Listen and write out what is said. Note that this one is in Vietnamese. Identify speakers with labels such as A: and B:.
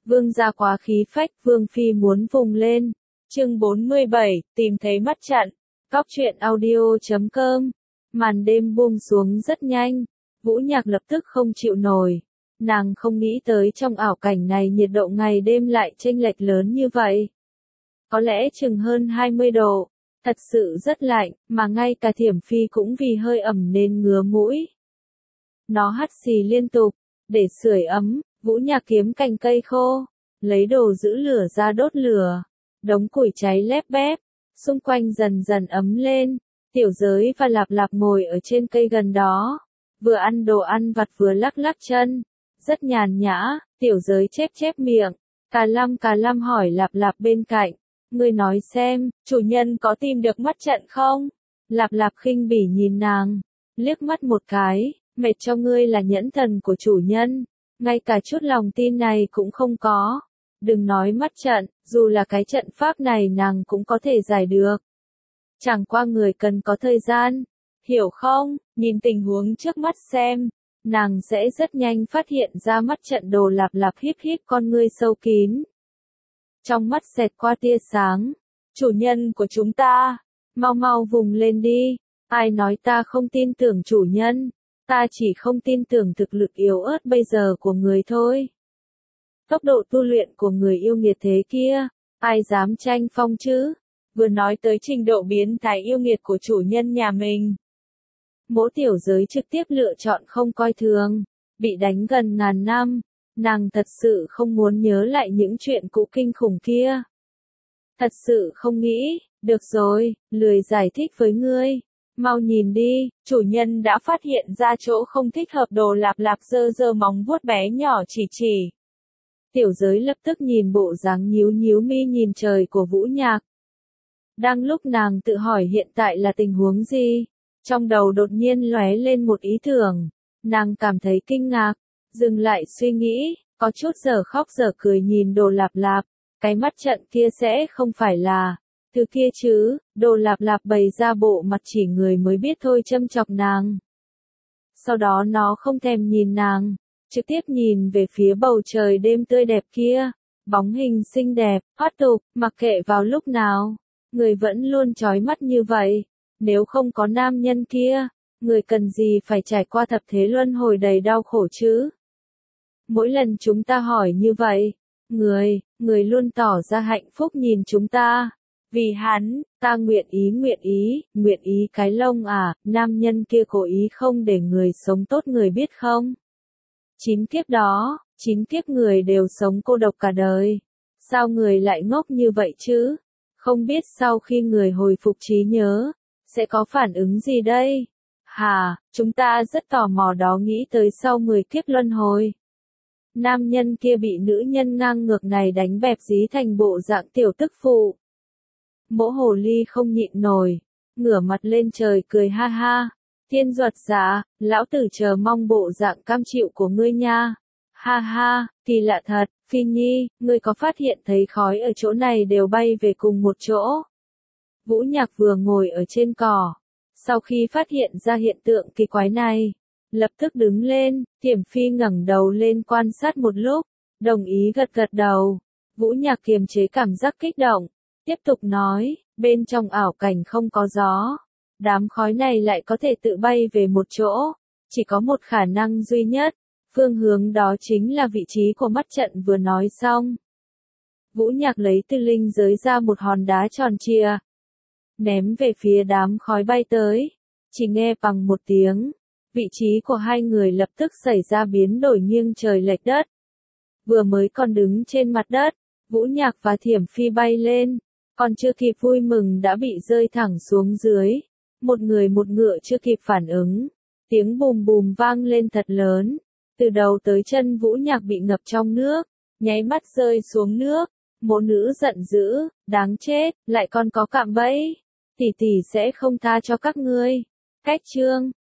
A: Vương gia quá khí phách, Vương phi muốn vùng lên. Chương 47, tìm thấy mắt trận. Cóc truyện audio.com. Màn đêm buông xuống rất nhanh, Vũ Nhạc lập tức không chịu nổi. Nàng không nghĩ tới trong ảo cảnh này nhiệt độ ngày đêm lại chênh lệch lớn như vậy. Có lẽ chừng hơn 20 độ, thật sự rất lạnh, mà ngay cả Thiểm Phi cũng vì hơi ẩm nên ngứa mũi. Nó hắt xì liên tục, để sưởi ấm, Vũ Nhạc kiếm cành cây khô, lấy đồ giữ lửa ra đốt lửa. Đống củi cháy lép bép, xung quanh dần dần ấm lên. Tiểu Giới và Lạp Lạp ngồi ở trên cây gần đó, vừa ăn đồ ăn vặt vừa lắc lắc chân, rất nhàn nhã. Tiểu Giới chép chép miệng, Cà Lam hỏi Lạp Lạp bên cạnh, ngươi nói xem, chủ nhân có tìm được mắt trận không? Lạp Lạp khinh bỉ nhìn nàng, liếc mắt một cái, mệt cho ngươi là nhẫn thần của chủ nhân, ngay cả chút lòng tin này cũng không có. Đừng nói mắt trận, dù là cái trận pháp này nàng cũng có thể giải được. Chẳng qua người cần có thời gian, hiểu không? Nhìn tình huống trước mắt xem, nàng sẽ rất nhanh phát hiện ra mắt trận. Đồ Lạp Lạp híp híp con ngươi sâu kín. Trong mắt xẹt qua tia sáng, chủ nhân của chúng ta, mau mau vùng lên đi. Ai nói ta không tin tưởng chủ nhân, ta chỉ không tin tưởng thực lực yếu ớt bây giờ của người thôi. Tốc độ tu luyện của người yêu nghiệt thế kia, ai dám tranh phong chứ? Vừa nói tới trình độ biến thái yêu nghiệt của chủ nhân nhà mình. Mỗ Tiểu Giới trực tiếp lựa chọn không coi thường, bị đánh gần ngàn năm, nàng thật sự không muốn nhớ lại những chuyện cũ kinh khủng kia. Thật sự không nghĩ, được rồi, lười giải thích với ngươi. Mau nhìn đi, chủ nhân đã phát hiện ra chỗ không thích hợp. Đồ Lạp Lạp giơ giơ móng vuốt bé nhỏ chỉ. Tiểu Giới lập tức nhìn bộ dáng nhíu nhíu mi nhìn trời của Vũ Nhạc. Đang lúc nàng tự hỏi hiện tại là tình huống gì, trong đầu đột nhiên lóe lên một ý tưởng. Nàng cảm thấy kinh ngạc, dừng lại suy nghĩ, có chút giờ khóc giờ cười nhìn Đồ Lạp Lạp. Cái mắt trận kia sẽ không phải là thứ kia chứ? Đồ Lạp Lạp bày ra bộ mặt chỉ người mới biết thôi châm chọc nàng. Sau đó nó không thèm nhìn nàng, trực tiếp nhìn về phía bầu trời đêm tươi đẹp kia. Bóng hình xinh đẹp, thoát tục, mặc kệ vào lúc nào, người vẫn luôn chói mắt như vậy. Nếu không có nam nhân kia, người cần gì phải trải qua thập thế luân hồi đầy đau khổ chứ? Mỗi lần chúng ta hỏi như vậy, người luôn tỏ ra hạnh phúc nhìn chúng ta. Vì hắn, ta nguyện ý cái lông à, nam nhân kia cố ý không để người sống tốt người biết không? 9 kiếp đó, 9 kiếp người đều sống cô độc cả đời. Sao người lại ngốc như vậy chứ? Không biết sau khi người hồi phục trí nhớ, sẽ có phản ứng gì đây? Hà, chúng ta rất tò mò đó, nghĩ tới sau 10 kiếp luân hồi. Nam nhân kia bị nữ nhân ngang ngược này đánh bẹp dí thành bộ dạng tiểu tức phụ. Mỗ hồ ly không nhịn nổi, ngửa mặt lên trời cười ha ha. Thiên Duật giả, lão tử chờ mong bộ dạng cam chịu của ngươi nha. Ha ha, kỳ lạ thật, Phi Nhi, ngươi có phát hiện thấy khói ở chỗ này đều bay về cùng một chỗ? Vũ Nhạc vừa ngồi ở trên cỏ, sau khi phát hiện ra hiện tượng kỳ quái này, lập tức đứng lên. Thiểm Phi ngẩng đầu lên quan sát một lúc, đồng ý gật gật đầu. Vũ Nhạc kiềm chế cảm giác kích động, tiếp tục nói, bên trong ảo cảnh không có gió. Đám khói này lại có thể tự bay về một chỗ, chỉ có một khả năng duy nhất, phương hướng đó chính là vị trí của mắt trận. Vừa nói xong, Vũ Nhạc lấy từ linh giới ra một hòn đá tròn trịa, ném về phía đám khói bay tới. Chỉ nghe bằng một tiếng, vị trí của hai người lập tức xảy ra biến đổi nghiêng trời lệch đất. Vừa mới còn đứng trên mặt đất, Vũ Nhạc và Thiểm Phi bay lên, còn chưa kịp vui mừng đã bị rơi thẳng xuống dưới. Một người một ngựa chưa kịp phản ứng, tiếng bùm bùm vang lên thật lớn, từ đầu tới chân Vũ Nhạc bị ngập trong nước, nháy mắt rơi xuống nước. Mộ nữ giận dữ, đáng chết, lại còn có cạm bẫy, tỷ tỷ sẽ không tha cho các ngươi. Cách chương